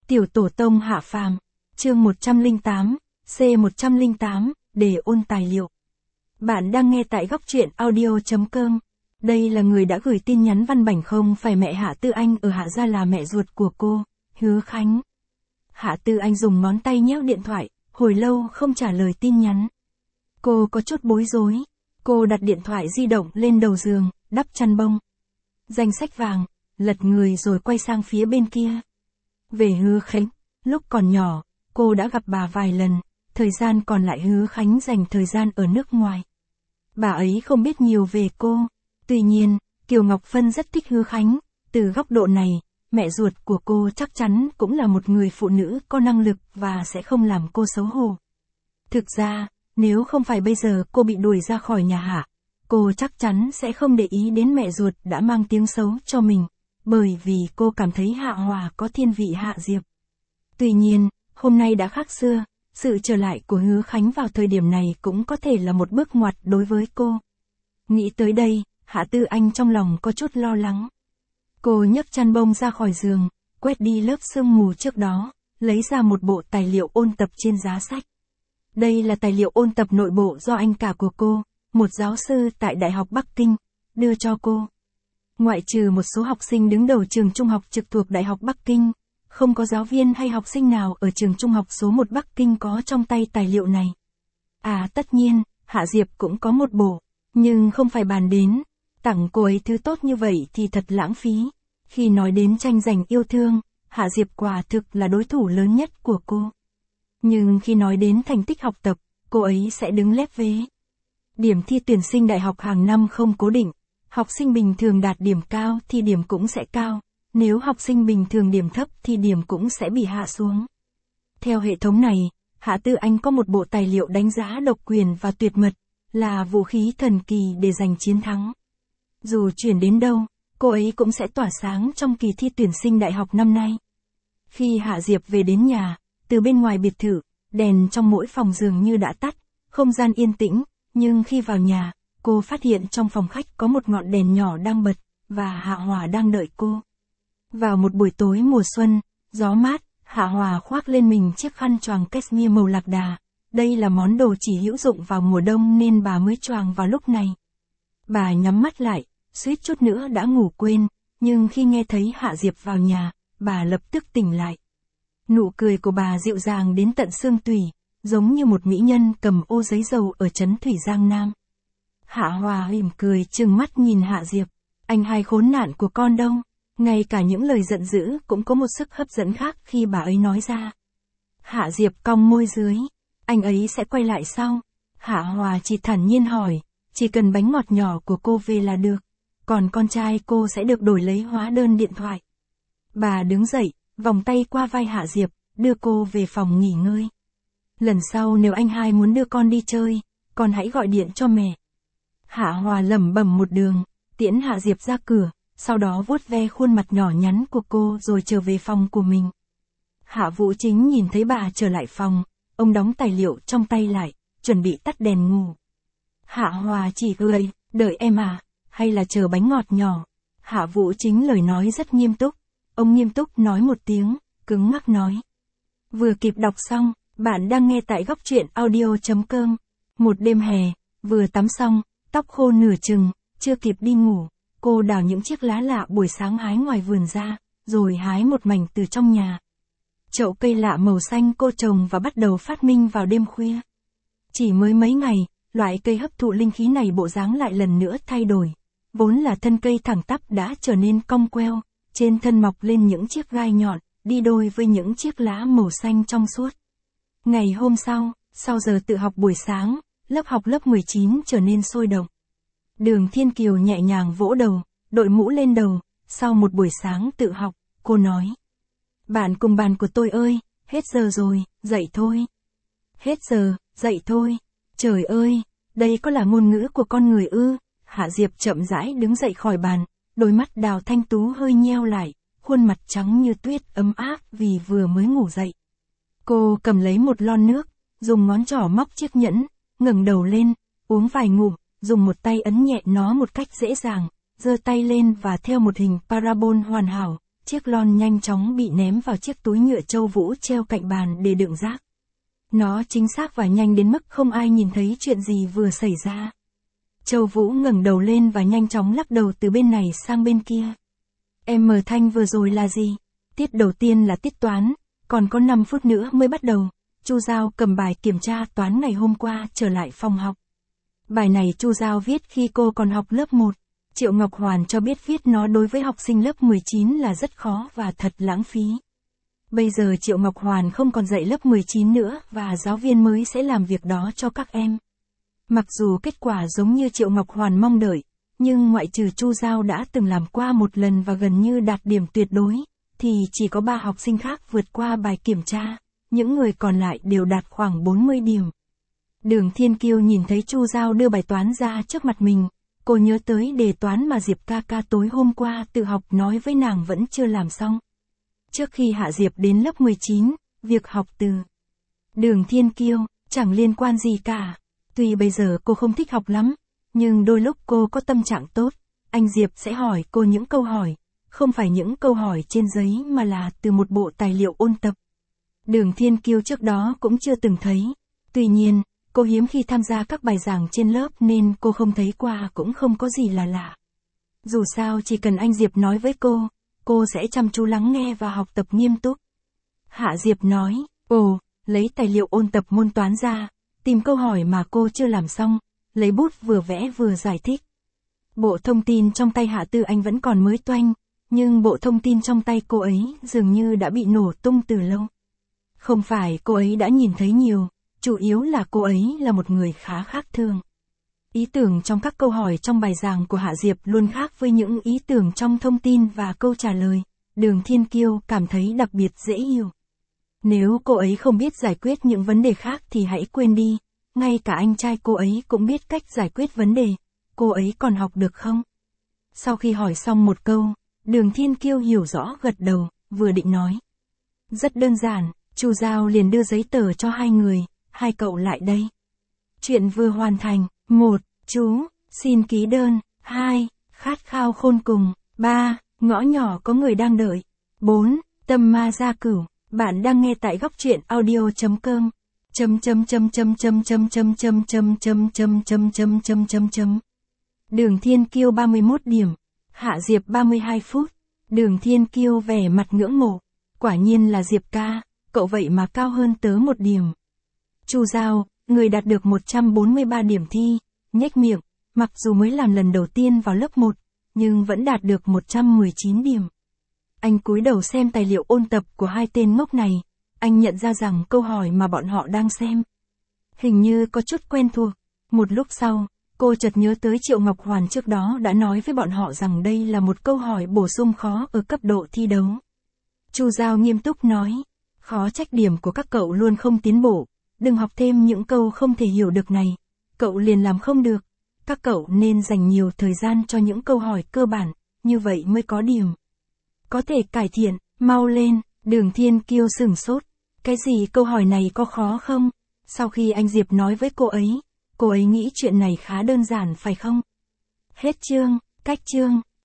Tiểu tổ tông hạ phàm, chương 108, C108, để ôn tài liệu. Bạn đang nghe tại góc truyện audio.com. Đây là người đã gửi tin nhắn văn bản, không phải mẹ Hạ Tư Anh ở Hạ gia, là mẹ ruột của cô, Hứa Khánh. Hạ Tư Anh dùng ngón tay nhéo điện thoại, hồi lâu không trả lời tin nhắn. Cô có chút bối rối, cô đặt điện thoại di động lên đầu giường, đắp chăn bông. Danh sách vàng, lật người rồi quay sang phía bên kia. Về Hứa Khánh, lúc còn nhỏ, cô đã gặp bà vài lần, thời gian còn lại Hứa Khánh dành thời gian ở nước ngoài. Bà ấy không biết nhiều về cô, tuy nhiên, Kiều Ngọc Phân rất thích Hứa Khánh, từ góc độ này, mẹ ruột của cô chắc chắn cũng là một người phụ nữ có năng lực và sẽ không làm cô xấu hổ. Thực ra, nếu không phải bây giờ cô bị đuổi ra khỏi nhà Hạ, cô chắc chắn sẽ không để ý đến mẹ ruột đã mang tiếng xấu cho mình, bởi vì cô cảm thấy Hạ Hòa có thiên vị Hạ Diệp. Tuy nhiên, hôm nay đã khác xưa, sự trở lại của Hứa Khánh vào thời điểm này cũng có thể là một bước ngoặt đối với cô. Nghĩ tới đây, Hạ Tư Anh trong lòng có chút lo lắng. Cô nhấc chăn bông ra khỏi giường, quét đi lớp sương mù trước đó, lấy ra một bộ tài liệu ôn tập trên giá sách. Đây là tài liệu ôn tập nội bộ do anh cả của cô, một giáo sư tại Đại học Bắc Kinh, đưa cho cô. Ngoại trừ một số học sinh đứng đầu trường trung học trực thuộc Đại học Bắc Kinh, không có giáo viên hay học sinh nào ở trường trung học số 1 Bắc Kinh có trong tay tài liệu này. À tất nhiên, Hạ Diệp cũng có một bộ, nhưng không phải bàn đến, tặng cô ấy thứ tốt như vậy thì thật lãng phí. Khi nói đến tranh giành yêu thương, Hạ Diệp quả thực là đối thủ lớn nhất của cô. Nhưng khi nói đến thành tích học tập, cô ấy sẽ đứng lép vế. Điểm thi tuyển sinh đại học hàng năm không cố định, học sinh bình thường đạt điểm cao thì điểm cũng sẽ cao, nếu học sinh bình thường điểm thấp thì điểm cũng sẽ bị hạ xuống. Theo hệ thống này, Hạ Tư Anh có một bộ tài liệu đánh giá độc quyền và tuyệt mật, là vũ khí thần kỳ để giành chiến thắng. Dù chuyển đến đâu, cô ấy cũng sẽ tỏa sáng trong kỳ thi tuyển sinh đại học năm nay. Khi Hạ Diệp về đến nhà, từ bên ngoài biệt thự, đèn trong mỗi phòng dường như đã tắt, không gian yên tĩnh, nhưng khi vào nhà, cô phát hiện trong phòng khách có một ngọn đèn nhỏ đang bật, và Hạ Hòa đang đợi cô. Vào một buổi tối mùa xuân, gió mát, Hạ Hòa khoác lên mình chiếc khăn choàng cashmere màu lạc đà. Đây là món đồ chỉ hữu dụng vào mùa đông nên bà mới choàng vào lúc này. Bà nhắm mắt lại, suýt chút nữa đã ngủ quên, nhưng khi nghe thấy Hạ Diệp vào nhà, bà lập tức tỉnh lại. Nụ cười của bà dịu dàng đến tận xương tủy, giống như một mỹ nhân cầm ô giấy dầu ở trấn Thủy Giang Nam. Hạ Hòa mỉm cười trừng mắt nhìn Hạ Diệp, anh hai khốn nạn của con đâu. Ngay cả những lời giận dữ cũng có một sức hấp dẫn khác khi bà ấy nói ra. Hạ Diệp cong môi dưới, anh ấy sẽ quay lại sau. Hạ Hòa chỉ thản nhiên hỏi, chỉ cần bánh ngọt nhỏ của cô về là được, còn con trai cô sẽ được đổi lấy hóa đơn điện thoại. Bà đứng dậy, vòng tay qua vai Hạ Diệp, đưa cô về phòng nghỉ ngơi. Lần sau nếu anh hai muốn đưa con đi chơi, con hãy gọi điện cho mẹ. Hạ Hòa lẩm bẩm một đường, tiễn Hạ Diệp ra cửa, sau đó vuốt ve khuôn mặt nhỏ nhắn của cô rồi trở về phòng của mình. Hạ Vũ Chính nhìn thấy bà trở lại phòng, ông đóng tài liệu trong tay lại, chuẩn bị tắt đèn ngủ. Hạ Hòa chỉ cười, đợi em à, hay là chờ bánh ngọt nhỏ? Hạ Vũ Chính lời nói rất nghiêm túc, ông nghiêm túc nói một tiếng, cứng ngắc nói. Vừa kịp đọc xong, bạn đang nghe tại góc truyện audio.com. Một đêm hè, vừa tắm xong, tóc khô nửa chừng, chưa kịp đi ngủ, cô đào những chiếc lá lạ buổi sáng hái ngoài vườn ra, rồi hái một mảnh từ trong nhà. Chậu cây lạ màu xanh cô trồng và bắt đầu phát minh vào đêm khuya. Chỉ mới mấy ngày, loại cây hấp thụ linh khí này bộ dáng lại lần nữa thay đổi. Vốn là thân cây thẳng tắp đã trở nên cong queo, trên thân mọc lên những chiếc gai nhọn, đi đôi với những chiếc lá màu xanh trong suốt. Ngày hôm sau giờ tự học buổi sáng, lớp học lớp 19 trở nên sôi động. Đường Thiên Kiều nhẹ nhàng vỗ đầu, đội mũ lên đầu, sau một buổi sáng tự học, cô nói. Bạn cùng bàn của tôi ơi, hết giờ rồi, dậy thôi. Hết giờ, dậy thôi. Trời ơi, đây có là ngôn ngữ của con người ư? Hạ Diệp chậm rãi đứng dậy khỏi bàn, đôi mắt đào thanh tú hơi nheo lại, khuôn mặt trắng như tuyết ấm áp vì vừa mới ngủ dậy. Cô cầm lấy một lon nước, dùng ngón trỏ móc chiếc nhẫn, ngẩng đầu lên, uống vài ngụm, dùng một tay ấn nhẹ nó một cách dễ dàng, giơ tay lên và theo một hình parabol hoàn hảo, chiếc lon nhanh chóng bị ném vào chiếc túi nhựa Châu Vũ treo cạnh bàn để đựng rác. Nó chính xác và nhanh đến mức không ai nhìn thấy chuyện gì vừa xảy ra. Châu Vũ ngẩng đầu lên và nhanh chóng lắc đầu từ bên này sang bên kia. Em Thanh vừa rồi là gì? Tiết đầu tiên là tiết toán, còn có 5 phút nữa mới bắt đầu. Chu Giao cầm bài kiểm tra toán ngày hôm qua trở lại phòng học. Bài này Chu Giao viết khi cô còn học lớp 1. Triệu Ngọc Hoàn cho biết viết nó đối với học sinh lớp 19 là rất khó và thật lãng phí. Bây giờ Triệu Ngọc Hoàn không còn dạy lớp 19 nữa và giáo viên mới sẽ làm việc đó cho các em. Mặc dù kết quả giống như Triệu Ngọc Hoàn mong đợi, nhưng ngoại trừ Chu Giao đã từng làm qua một lần và gần như đạt điểm tuyệt đối, thì chỉ có 3 học sinh khác vượt qua bài kiểm tra, những người còn lại đều đạt khoảng 40 điểm. Đường Thiên Kiêu nhìn thấy Chu Giao đưa bài toán ra trước mặt mình, cô nhớ tới đề toán mà Diệp ca ca tối hôm qua tự học nói với nàng vẫn chưa làm xong. Trước khi Hạ Diệp đến lớp 19, việc học từ Đường Thiên Kiêu chẳng liên quan gì cả. Tuy bây giờ cô không thích học lắm, nhưng đôi lúc cô có tâm trạng tốt, anh Diệp sẽ hỏi cô những câu hỏi, không phải những câu hỏi trên giấy mà là từ một bộ tài liệu ôn tập. Đường Thiên Kiêu trước đó cũng chưa từng thấy. Tuy nhiên, cô hiếm khi tham gia các bài giảng trên lớp nên cô không thấy qua cũng không có gì là lạ. Dù sao chỉ cần anh Diệp nói với cô sẽ chăm chú lắng nghe và học tập nghiêm túc. Hạ Diệp nói, lấy tài liệu ôn tập môn toán ra, tìm câu hỏi mà cô chưa làm xong, lấy bút vừa vẽ vừa giải thích. Bộ thông tin trong tay Hạ Tư Anh vẫn còn mới toanh, nhưng bộ thông tin trong tay cô ấy dường như đã bị nổ tung từ lâu. Không phải cô ấy đã nhìn thấy nhiều, chủ yếu là cô ấy là một người khá khác thường. Ý tưởng trong các câu hỏi trong bài giảng của Hạ Diệp luôn khác với những ý tưởng trong thông tin và câu trả lời. Đường Thiên Kiêu cảm thấy đặc biệt dễ hiểu. Nếu cô ấy không biết giải quyết những vấn đề khác thì hãy quên đi, ngay cả anh trai cô ấy cũng biết cách giải quyết vấn đề, cô ấy còn học được không? Sau khi hỏi xong một câu, Đường Thiên Kiêu hiểu rõ gật đầu, vừa định nói. Rất đơn giản, Chu Giao liền đưa giấy tờ cho hai người, hai cậu lại đây. Chuyện vừa hoàn thành. 1. Chú, xin ký đơn. 2. Khát khao khôn cùng. 3. Ngõ nhỏ có người đang đợi. 4. Tâm ma gia cửu. Bạn đang nghe tại góc truyện audio.com. Đường Thiên Kiêu 31 điểm. Hạ Diệp 32 phút. Đường Thiên Kiêu vẻ mặt ngưỡng mộ. Quả nhiên là Diệp ca, cậu vậy mà cao hơn tớ 1 điểm. Chu Giao, người đạt được 143 điểm thi, nhếch miệng, mặc dù mới làm lần đầu tiên vào lớp 1, nhưng vẫn đạt được 119 điểm. Anh cúi đầu xem tài liệu ôn tập của hai tên ngốc này, anh nhận ra rằng câu hỏi mà bọn họ đang xem hình như có chút quen thuộc. Một lúc sau, cô chợt nhớ tới Triệu Ngọc Hoàn trước đó đã nói với bọn họ rằng đây là một câu hỏi bổ sung khó ở cấp độ thi đấu. Chu Giao nghiêm túc nói, khó trách điểm của các cậu luôn không tiến bộ, đừng học thêm những câu không thể hiểu được này, cậu liền làm không được, các cậu nên dành nhiều thời gian cho những câu hỏi cơ bản, như vậy mới có điểm. Có thể cải thiện, mau lên. Đường Thiên Kiêu sửng sốt, cái gì câu hỏi này có khó không? Sau khi anh Diệp nói với cô ấy nghĩ chuyện này khá đơn giản phải không? Hết chương, cách chương.